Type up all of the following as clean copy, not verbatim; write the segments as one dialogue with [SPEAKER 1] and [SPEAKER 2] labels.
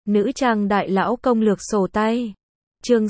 [SPEAKER 1] Nữ trang đại lão công lược sổ tay. Chương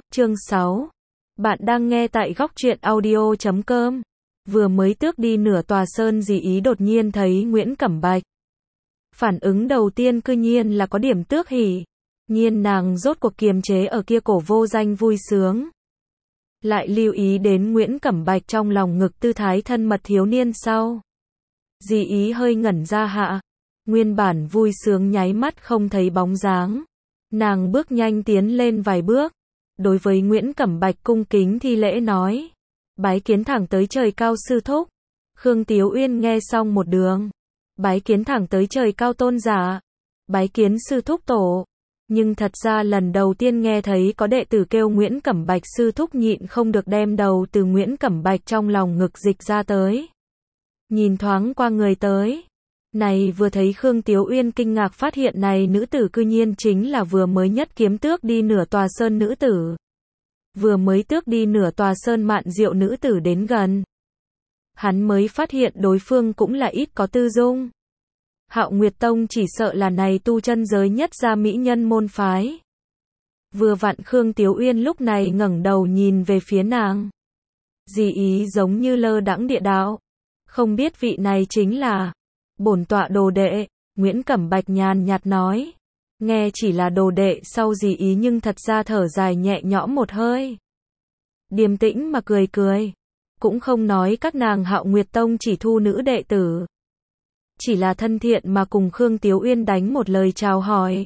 [SPEAKER 1] 6. Bạn đang nghe tại góc truyện audio.com. Vừa mới tước đi nửa tòa sơn dì ý đột nhiên thấy Nguyễn Cẩm Bạch. Phản ứng đầu tiên cư nhiên là có điểm tước hỉ. Nhiên nàng rốt cuộc kiềm chế ở kia cổ vô danh vui sướng. Lại lưu ý đến Nguyễn Cẩm Bạch trong lòng ngực tư thái thân mật thiếu niên sau. Dì ý hơi ngẩn ra hạ. Nguyên bản vui sướng nháy mắt không thấy bóng dáng. Nàng bước nhanh tiến lên vài bước. Đối với Nguyễn Cẩm Bạch cung kính thi lễ nói. Bái kiến thẳng tới trời cao sư thúc. Khương Tiếu Uyên nghe xong một đường. Bái kiến thẳng tới trời cao tôn giả. Bái kiến sư thúc tổ. Nhưng thật ra lần đầu tiên nghe thấy có đệ tử kêu Nguyễn Cẩm Bạch sư thúc nhịn không được đem đầu từ Nguyễn Cẩm Bạch trong lòng ngực dịch ra tới. Nhìn thoáng qua người tới. Này vừa thấy Khương Tiếu Uyên kinh ngạc phát hiện này nữ tử cư nhiên chính là vừa mới nhất kiếm tước đi nửa tòa sơn nữ tử. Vừa mới tước đi nửa tòa sơn Mạn Diệu nữ tử đến gần. Hắn mới phát hiện đối phương cũng là ít có tư dung. Hạo Nguyệt Tông chỉ sợ là này tu chân giới nhất gia mỹ nhân môn phái. Vừa vặn Khương Tiếu Uyên lúc này ngẩng đầu nhìn về phía nàng. Dì ý giống như lơ đãng địa đạo. Không biết vị này chính là bổn tọa đồ đệ, Nguyễn Cẩm Bạch nhàn nhạt nói. Nghe chỉ là đồ đệ sau dì ý nhưng thật ra thở dài nhẹ nhõm một hơi. Điềm tĩnh mà cười cười. Cũng không nói các nàng Hạo Nguyệt Tông chỉ thu nữ đệ tử. Chỉ là thân thiện mà cùng Khương Tiếu Uyên đánh một lời chào hỏi.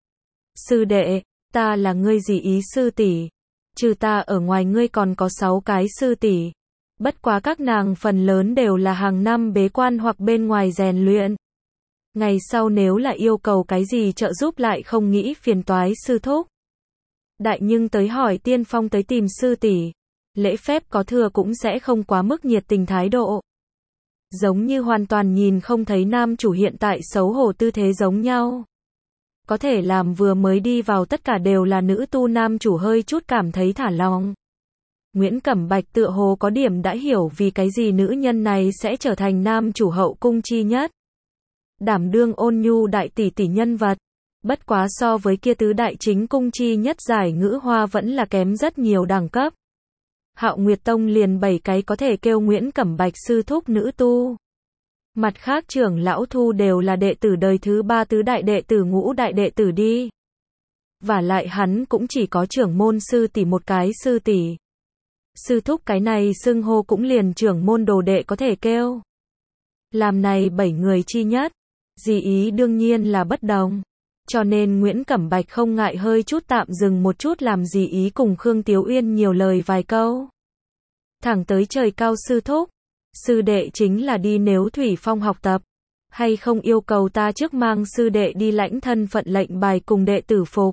[SPEAKER 1] Sư đệ, ta là ngươi dì ý sư tỷ. Trừ ta ở ngoài ngươi còn có 6 cái sư tỷ. Bất quá các nàng phần lớn đều là hàng năm bế quan hoặc bên ngoài rèn luyện. Ngày sau nếu là yêu cầu cái gì trợ giúp lại không nghĩ phiền toái sư thúc. Đại nhưng tới hỏi tiên phong tới tìm sư tỷ. Lễ phép có thừa cũng sẽ không quá mức nhiệt tình thái độ. Giống như hoàn toàn nhìn không thấy nam chủ hiện tại xấu hổ tư thế giống nhau. Có thể làm vừa mới đi vào tất cả đều là nữ tu nam chủ hơi chút cảm thấy thả lòng. Nguyễn Cẩm Bạch tựa hồ có điểm đã hiểu vì cái gì nữ nhân này sẽ trở thành nam chủ hậu cung chi nhất. Đảm đương ôn nhu đại tỷ tỷ nhân vật. Bất quá so với kia tứ đại chính cung chi nhất giải ngữ hoa vẫn là kém rất nhiều đẳng cấp. Hạo Nguyệt Tông liền 7 cái có thể kêu Nguyễn Cẩm Bạch sư thúc nữ tu. Mặt khác trưởng lão thu đều là đệ tử đời thứ 3 tứ đại đệ tử ngũ đại đệ tử đi. Và lại hắn cũng chỉ có trưởng môn sư tỷ một cái sư tỷ. Sư thúc cái này xưng hô cũng liền trưởng môn đồ đệ có thể kêu. Làm này 7 người chi nhất. Dì ý đương nhiên là bất đồng. Cho nên Nguyễn Cẩm Bạch không ngại hơi chút tạm dừng một chút làm dì ý cùng Khương Tiếu Uyên nhiều lời vài câu. Thẳng tới trời cao sư thúc. Sư đệ chính là đi nếu Thủy Phong học tập. Hay không yêu cầu ta trước mang sư đệ đi lãnh thân phận lệnh bài cùng đệ tử phục.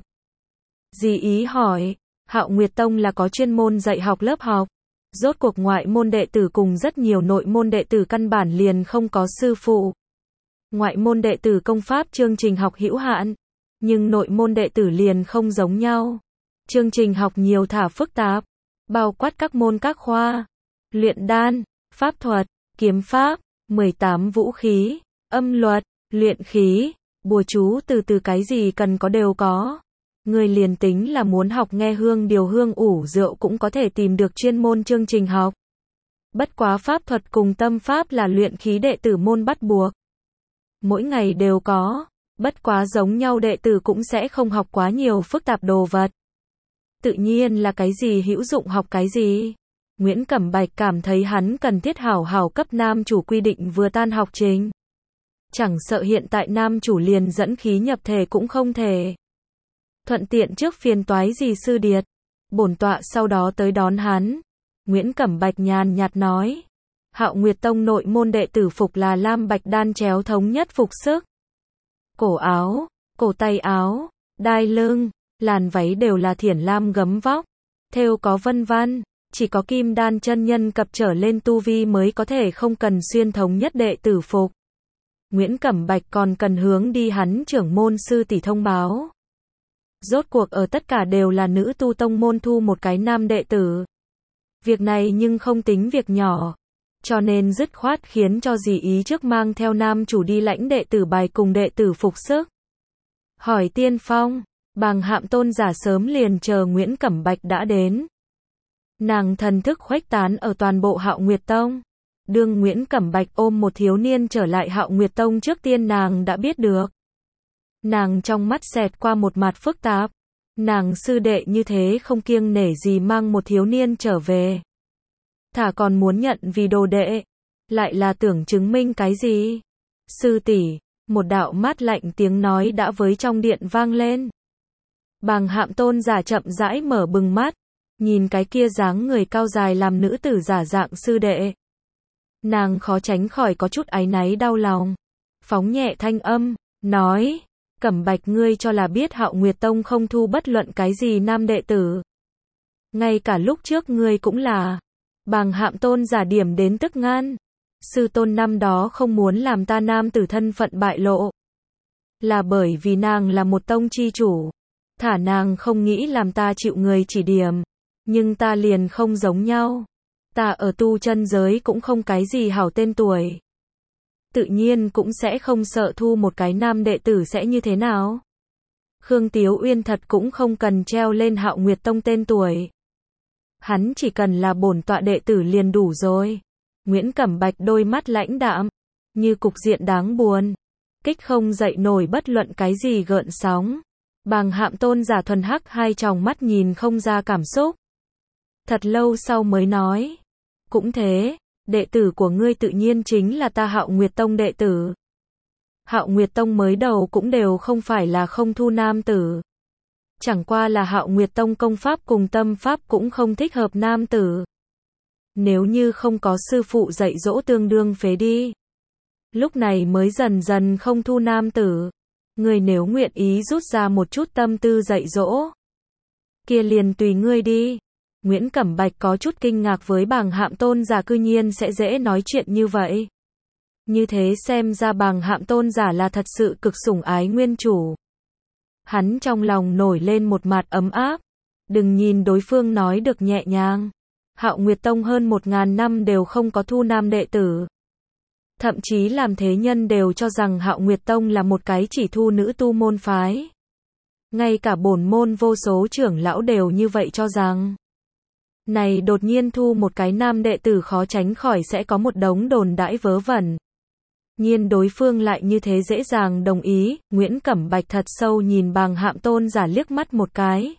[SPEAKER 1] Dì ý hỏi. Hạo Nguyệt Tông là có chuyên môn dạy học lớp học. Rốt cuộc ngoại môn đệ tử cùng rất nhiều nội môn đệ tử căn bản liền không có sư phụ. Ngoại môn đệ tử công pháp chương trình học hữu hạn. Nhưng nội môn đệ tử liền không giống nhau. Chương trình học nhiều thả phức tạp. Bao quát các môn các khoa. Luyện đan, pháp thuật, kiếm pháp, 18 vũ khí, âm luật, luyện khí, bùa chú từ cái gì cần có đều có. Người liền tính là muốn học nghe hương điều hương ủ rượu cũng có thể tìm được chuyên môn chương trình học. Bất quá pháp thuật cùng tâm pháp là luyện khí đệ tử môn bắt buộc. Mỗi ngày đều có. Bất quá giống nhau đệ tử cũng sẽ không học quá nhiều phức tạp đồ vật. Tự nhiên là cái gì hữu dụng học cái gì. Nguyễn Cẩm Bạch cảm thấy hắn cần thiết hảo hảo cấp nam chủ quy định vừa tan học trình. Chẳng sợ hiện tại nam chủ liền dẫn khí nhập thể cũng không thể. Thuận tiện trước phiền toái gì sư điệt. Bổn tọa sau đó tới đón hắn. Nguyễn Cẩm Bạch nhàn nhạt nói. Hạo Nguyệt Tông nội môn đệ tử phục là lam bạch đan chéo thống nhất phục sức. Cổ áo, cổ tay áo, đai lưng, làn váy đều là thiển lam gấm vóc. Thêu có vân văn, chỉ có kim đan chân nhân cập trở lên tu vi mới có thể không cần xuyên thống nhất đệ tử phục. Nguyễn Cẩm Bạch còn cần hướng đi hắn trưởng môn sư tỷ thông báo. Rốt cuộc ở tất cả đều là nữ tu tông môn thu một cái nam đệ tử. Việc này nhưng không tính việc nhỏ. Cho nên dứt khoát khiến cho dì ý trước mang theo nam chủ đi lãnh đệ tử bài cùng đệ tử phục sức. Hỏi tiên phong, Bàng Hạm Tôn giả sớm liền chờ Nguyễn Cẩm Bạch đã đến. Nàng thần thức khuếch tán ở toàn bộ Hạo Nguyệt Tông. Đương Nguyễn Cẩm Bạch ôm một thiếu niên trở lại Hạo Nguyệt Tông trước tiên nàng đã biết được. Nàng trong mắt xẹt qua một mặt phức tạp. Nàng sư đệ như thế không kiêng nể gì mang một thiếu niên trở về. Thả còn muốn nhận vì đồ đệ. Lại là tưởng chứng minh cái gì? Sư tỷ, một đạo mát lạnh tiếng nói đã với trong điện vang lên. Bàng Hạm Tôn giả chậm rãi mở bừng mắt. Nhìn cái kia dáng người cao dài làm nữ tử giả dạng sư đệ. Nàng khó tránh khỏi có chút áy náy đau lòng. Phóng nhẹ thanh âm, nói, Cẩm Bạch ngươi cho là biết Hạo Nguyệt Tông không thu bất luận cái gì nam đệ tử. Ngay cả lúc trước ngươi cũng là. Bàng Hạm Tôn giả điểm đến tức ngan. Sư tôn năm đó không muốn làm ta nam tử thân phận bại lộ. Là bởi vì nàng là một tông chi chủ. Thả nàng không nghĩ làm ta chịu người chỉ điểm. Nhưng ta liền không giống nhau. Ta ở tu chân giới cũng không cái gì hảo tên tuổi. Tự nhiên cũng sẽ không sợ thu một cái nam đệ tử sẽ như thế nào. Khương Tiếu Uyên thật cũng không cần treo lên Hạo Nguyệt Tông tên tuổi. Hắn chỉ cần là bổn tọa đệ tử liền đủ rồi. Nguyễn Cẩm Bạch đôi mắt lãnh đạm, như cục diện đáng buồn. Kích không dậy nổi bất luận cái gì gợn sóng. Bàng Hạm Tôn giả thuần hắc hai tròng mắt nhìn không ra cảm xúc. Thật lâu sau mới nói. Cũng thế, đệ tử của ngươi tự nhiên chính là ta Hạo Nguyệt Tông đệ tử. Hạo Nguyệt Tông mới đầu cũng đều không phải là không thu nam tử. Chẳng qua là Hạo Nguyệt Tông công pháp cùng tâm pháp cũng không thích hợp nam tử. Nếu như không có sư phụ dạy dỗ tương đương phế đi. Lúc này mới dần dần không thu nam tử. Ngươi nếu nguyện ý rút ra một chút tâm tư dạy dỗ. Kia liền tùy ngươi đi. Nguyễn Cẩm Bạch có chút kinh ngạc với Bàng Hạm Tôn giả cư nhiên sẽ dễ nói chuyện như vậy. Như thế xem ra Bàng Hạm Tôn giả là thật sự cực sủng ái nguyên chủ. Hắn trong lòng nổi lên một mặt ấm áp. Đừng nhìn đối phương nói được nhẹ nhàng. Hạo Nguyệt Tông hơn 1000 năm đều không có thu nam đệ tử. Thậm chí làm thế nhân đều cho rằng Hạo Nguyệt Tông là một cái chỉ thu nữ tu môn phái. Ngay cả bổn môn vô số trưởng lão đều như vậy cho rằng. Này đột nhiên thu một cái nam đệ tử khó tránh khỏi sẽ có một đống đồn đãi vớ vẩn. Nhiên đối phương lại như thế dễ dàng đồng ý, Nguyễn Cẩm Bạch thật sâu nhìn Bàng Hạm Tôn giả liếc mắt một cái.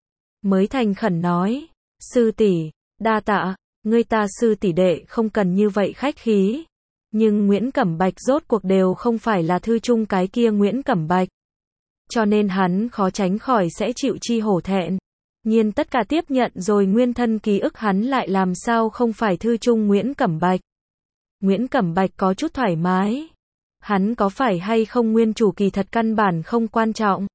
[SPEAKER 1] Mới thành khẩn nói, sư tỷ, đa tạ, ngươi ta sư tỷ đệ không cần như vậy khách khí. Nhưng Nguyễn Cẩm Bạch rốt cuộc đều không phải là thư trung cái kia Nguyễn Cẩm Bạch. Cho nên hắn khó tránh khỏi sẽ chịu chi hổ thẹn. Nhiên tất cả tiếp nhận rồi nguyên thân ký ức hắn lại làm sao không phải thư trung Nguyễn Cẩm Bạch. Nguyễn Cẩm Bạch có chút thoải mái. Hắn có phải hay không nguyên chủ kỳ thật căn bản không quan trọng.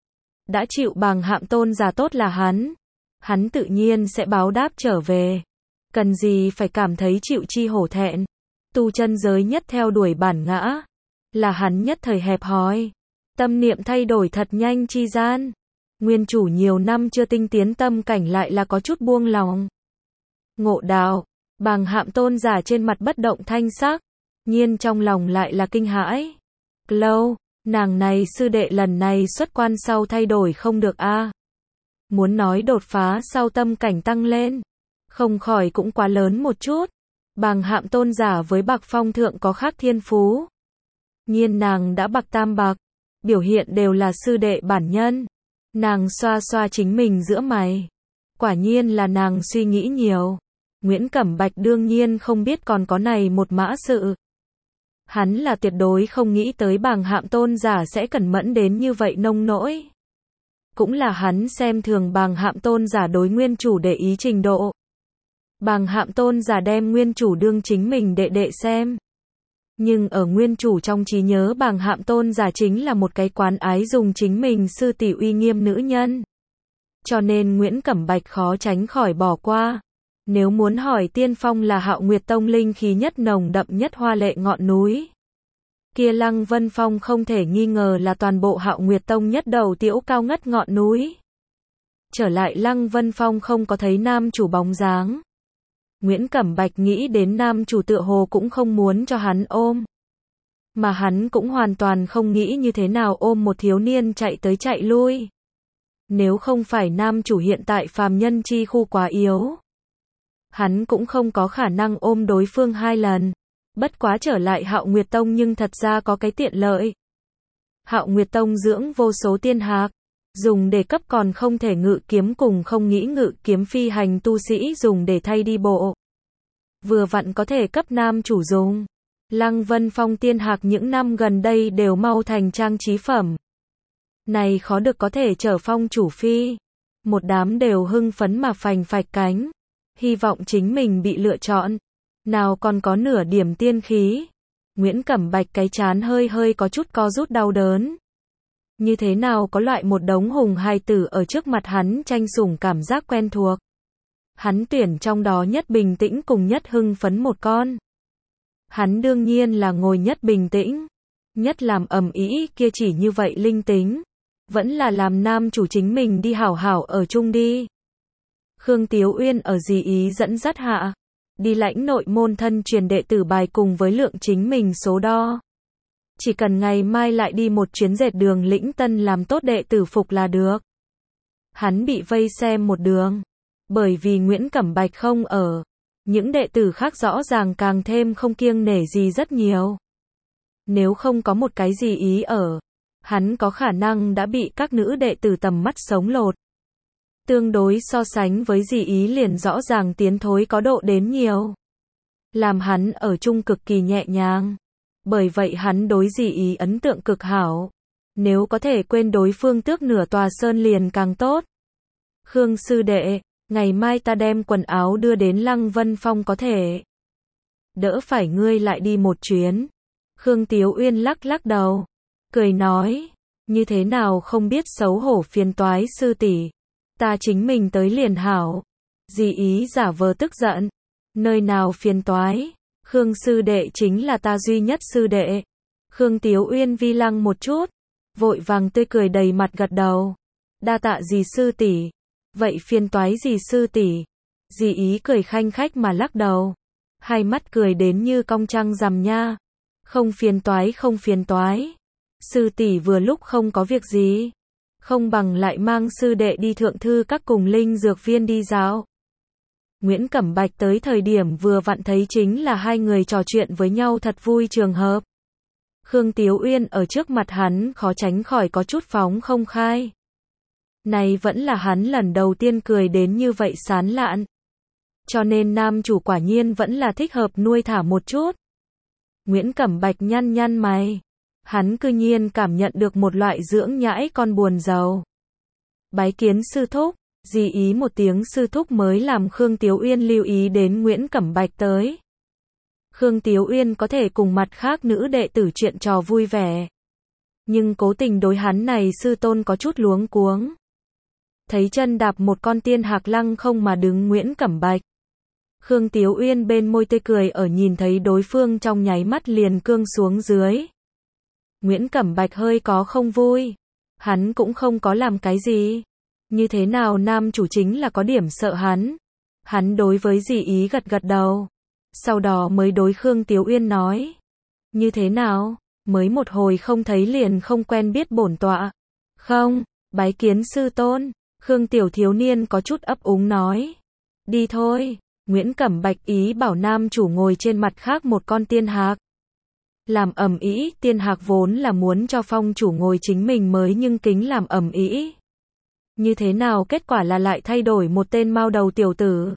[SPEAKER 1] Đã chịu Bàng Hạm Tôn giả tốt là hắn. Hắn tự nhiên sẽ báo đáp trở về. Cần gì phải cảm thấy chịu chi hổ thẹn. Tu chân giới nhất theo đuổi bản ngã. Là hắn nhất thời hẹp hòi. Tâm niệm thay đổi thật nhanh chi gian. Nguyên chủ nhiều năm chưa tinh tiến tâm cảnh lại là có chút buông lòng. Ngộ đạo, Bàng Hạm Tôn giả trên mặt bất động thanh sắc. Nhiên trong lòng lại là kinh hãi. Lâu, nàng này sư đệ lần này xuất quan sau thay đổi không được a. Muốn nói đột phá sau tâm cảnh tăng lên. Không khỏi cũng quá lớn một chút. Bàng Hạm Tôn giả với Bạc Phong thượng có khác thiên phú. Nhiên nàng đã bạc tam bạc. Biểu hiện đều là sư đệ bản nhân. Nàng xoa xoa chính mình giữa mày. Quả nhiên là nàng suy nghĩ nhiều. Nguyễn Cẩm Bạch đương nhiên không biết còn có này một mã sự. Hắn là tuyệt đối không nghĩ tới Bàng Hạm Tôn giả sẽ cẩn mẫn đến như vậy nông nỗi. Cũng là hắn xem thường Bàng Hạm Tôn giả đối nguyên chủ để ý trình độ. Bàng Hạm Tôn giả đem nguyên chủ đương chính mình đệ đệ xem. Nhưng ở nguyên chủ trong trí nhớ Bàng Hạm Tôn giả chính là một cái quán ái dùng chính mình sư tỷ uy nghiêm nữ nhân. Cho nên Nguyễn Cẩm Bạch khó tránh khỏi bỏ qua. Nếu muốn hỏi tiên phong là Hạo Nguyệt Tông linh khí nhất nồng đậm nhất hoa lệ ngọn núi. Kia Lăng Vân Phong không thể nghi ngờ là toàn bộ Hạo Nguyệt Tông nhất đầu tiểu cao ngất ngọn núi. Trở lại Lăng Vân Phong không có thấy nam chủ bóng dáng. Nguyễn Cẩm Bạch nghĩ đến nam chủ tựa hồ cũng không muốn cho hắn ôm. mà hắn cũng hoàn toàn không nghĩ như thế nào ôm một thiếu niên chạy tới chạy lui. Nếu không phải nam chủ hiện tại phàm nhân chi khu quá yếu, hắn cũng không có khả năng ôm đối phương 2 lần. Bất quá trở lại Hạo Nguyệt Tông nhưng thật ra có cái tiện lợi. Hạo Nguyệt Tông dưỡng vô số tiên hạc, dùng để cấp còn không thể ngự kiếm cùng không nghĩ ngự kiếm phi hành tu sĩ dùng để thay đi bộ. Vừa vặn có thể cấp nam chủ dùng. Lăng Vân Phong tiên hạc những năm gần đây đều mau thành trang trí phẩm. Này khó được có thể chở phong chủ phi. Một đám đều hưng phấn mà phành phạch cánh. Hy vọng chính mình bị lựa chọn. Nào còn có nửa điểm tiên khí. Nguyễn Cẩm Bạch cái chán hơi hơi có chút co rút đau đớn. Như thế nào có loại một đống hùng hài tử ở trước mặt hắn tranh sủng cảm giác quen thuộc. Hắn tuyển trong đó nhất bình tĩnh cùng nhất hưng phấn một con. Hắn đương nhiên là ngồi nhất bình tĩnh. Nhất làm ầm ĩ kia chỉ như vậy linh tính. Vẫn là làm nam chủ chính mình đi hảo hảo ở chung đi. Khương Tiếu Uyên ở dì ý dẫn dắt hạ. Đi lãnh nội môn thân truyền đệ tử bài cùng với lượng chính mình số đo. Chỉ cần ngày mai lại đi một chuyến dệt đường lĩnh tân làm tốt đệ tử phục là được. Hắn bị vây xem một đường. Bởi vì Nguyễn Cẩm Bạch không ở. Những đệ tử khác rõ ràng càng thêm không kiêng nể gì rất nhiều. Nếu không có một cái gì ý ở, hắn có khả năng đã bị các nữ đệ tử tầm mắt sống lột. Tương đối so sánh với dì ý liền rõ ràng tiến thối có độ đến nhiều. Làm hắn ở chung cực kỳ nhẹ nhàng. Bởi vậy hắn đối dì ý ấn tượng cực hảo. Nếu có thể quên đối phương tước nửa tòa sơn liền càng tốt. Khương sư đệ, ngày mai ta đem quần áo đưa đến Lăng Vân Phong có thể. Đỡ phải ngươi lại đi một chuyến. Khương Tiếu Uyên lắc lắc đầu. Cười nói, như thế nào không biết xấu hổ phiền toái sư tỷ. Ta chính mình tới liền hảo. Dì ý giả vờ tức giận. Nơi nào phiền toái. Khương sư đệ chính là ta duy nhất sư đệ. Khương Tiếu Uyên vi lăng một chút. Vội vàng tươi cười đầy mặt gật đầu. Đa tạ dì sư tỷ. Vậy phiền toái dì sư tỷ. Dì ý cười khanh khách mà lắc đầu. Hai mắt cười đến như cong trăng rằm nha. Không phiền toái không phiền toái. Sư tỷ vừa lúc không có việc gì. Không bằng lại mang sư đệ đi thượng thư các cùng linh dược viên đi dạo. Nguyễn Cẩm Bạch tới thời điểm vừa vặn thấy chính là hai người trò chuyện với nhau thật vui trường hợp. Khương Tiếu Uyên ở trước mặt hắn khó tránh khỏi có chút phóng không khai. Này vẫn là hắn lần đầu tiên cười đến như vậy sán lạn. Cho nên nam chủ quả nhiên vẫn là thích hợp nuôi thả một chút. Nguyễn Cẩm Bạch nhăn nhăn mày. Hắn cư nhiên cảm nhận được một loại dưỡng nhãi con buồn giàu. Bái kiến sư thúc. Dì ý một tiếng sư thúc mới làm Khương Tiếu Uyên lưu ý đến Nguyễn Cẩm Bạch tới. Khương Tiếu Uyên có thể cùng mặt khác nữ đệ tử chuyện trò vui vẻ. Nhưng cố tình đối hắn này sư tôn có chút luống cuống. Thấy chân đạp một con tiên hạc lăng không mà đứng Nguyễn Cẩm Bạch. Khương Tiếu Uyên bên môi tươi cười ở nhìn thấy đối phương trong nháy mắt liền cương xuống dưới. Nguyễn Cẩm Bạch hơi có không vui. Hắn cũng không có làm cái gì. Như thế nào nam chủ chính là có điểm sợ hắn. Hắn đối với dì ý gật gật đầu. Sau đó mới đối Khương Tiếu Uyên nói. Như thế nào, mới một hồi không thấy liền không quen biết bổn tọa. Không, bái kiến sư tôn. Khương Tiểu thiếu niên có chút ấp úng nói. Đi thôi. Nguyễn Cẩm Bạch ý bảo nam chủ ngồi trên mặt khác một con tiên hạc. Làm ầm ĩ, tiên hạc vốn là muốn cho phong chủ ngồi chính mình mới nhưng kính làm ầm ĩ. Như thế nào kết quả là lại thay đổi một tên mao đầu tiểu tử.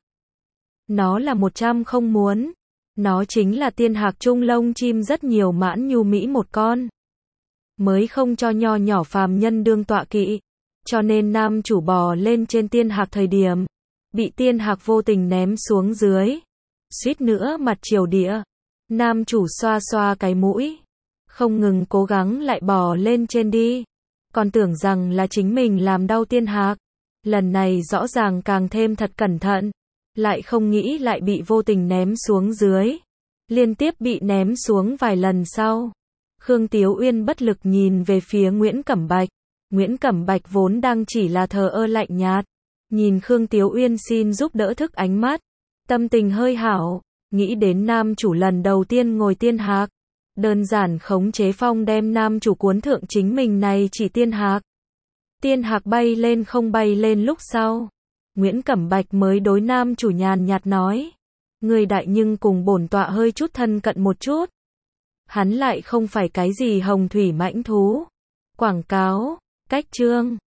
[SPEAKER 1] Nó là 100 không muốn. Nó chính là tiên hạc trung lông chim rất nhiều mãn nhu mỹ một con. Mới không cho nho nhỏ phàm nhân đương tọa kỵ. Cho nên nam chủ bò lên trên tiên hạc thời điểm. Bị tiên hạc vô tình ném xuống dưới. Suýt nữa mặt triều địa. Nam chủ xoa xoa cái mũi. Không ngừng cố gắng lại bò lên trên đi. Còn tưởng rằng là chính mình làm đau tiên hạc. Lần này rõ ràng càng thêm thật cẩn thận. Lại không nghĩ lại bị vô tình ném xuống dưới. Liên tiếp bị ném xuống vài lần sau. Khương Tiếu Uyên bất lực nhìn về phía Nguyễn Cẩm Bạch. Nguyễn Cẩm Bạch vốn đang chỉ là thờ ơ lạnh nhạt. Nhìn Khương Tiếu Uyên xin giúp đỡ thức ánh mắt. Tâm tình hơi hảo. Nghĩ đến nam chủ lần đầu tiên ngồi tiên hạc. Đơn giản khống chế phong đem nam chủ cuốn thượng chính mình này chỉ tiên hạc. Tiên hạc bay lên không bay lên lúc sau. Nguyễn Cẩm Bạch mới đối nam chủ nhàn nhạt nói. Người đại nhưng cùng bổn tọa hơi chút thân cận một chút. Hắn lại không phải cái gì hồng thủy mãnh thú. Quảng cáo, cách chương.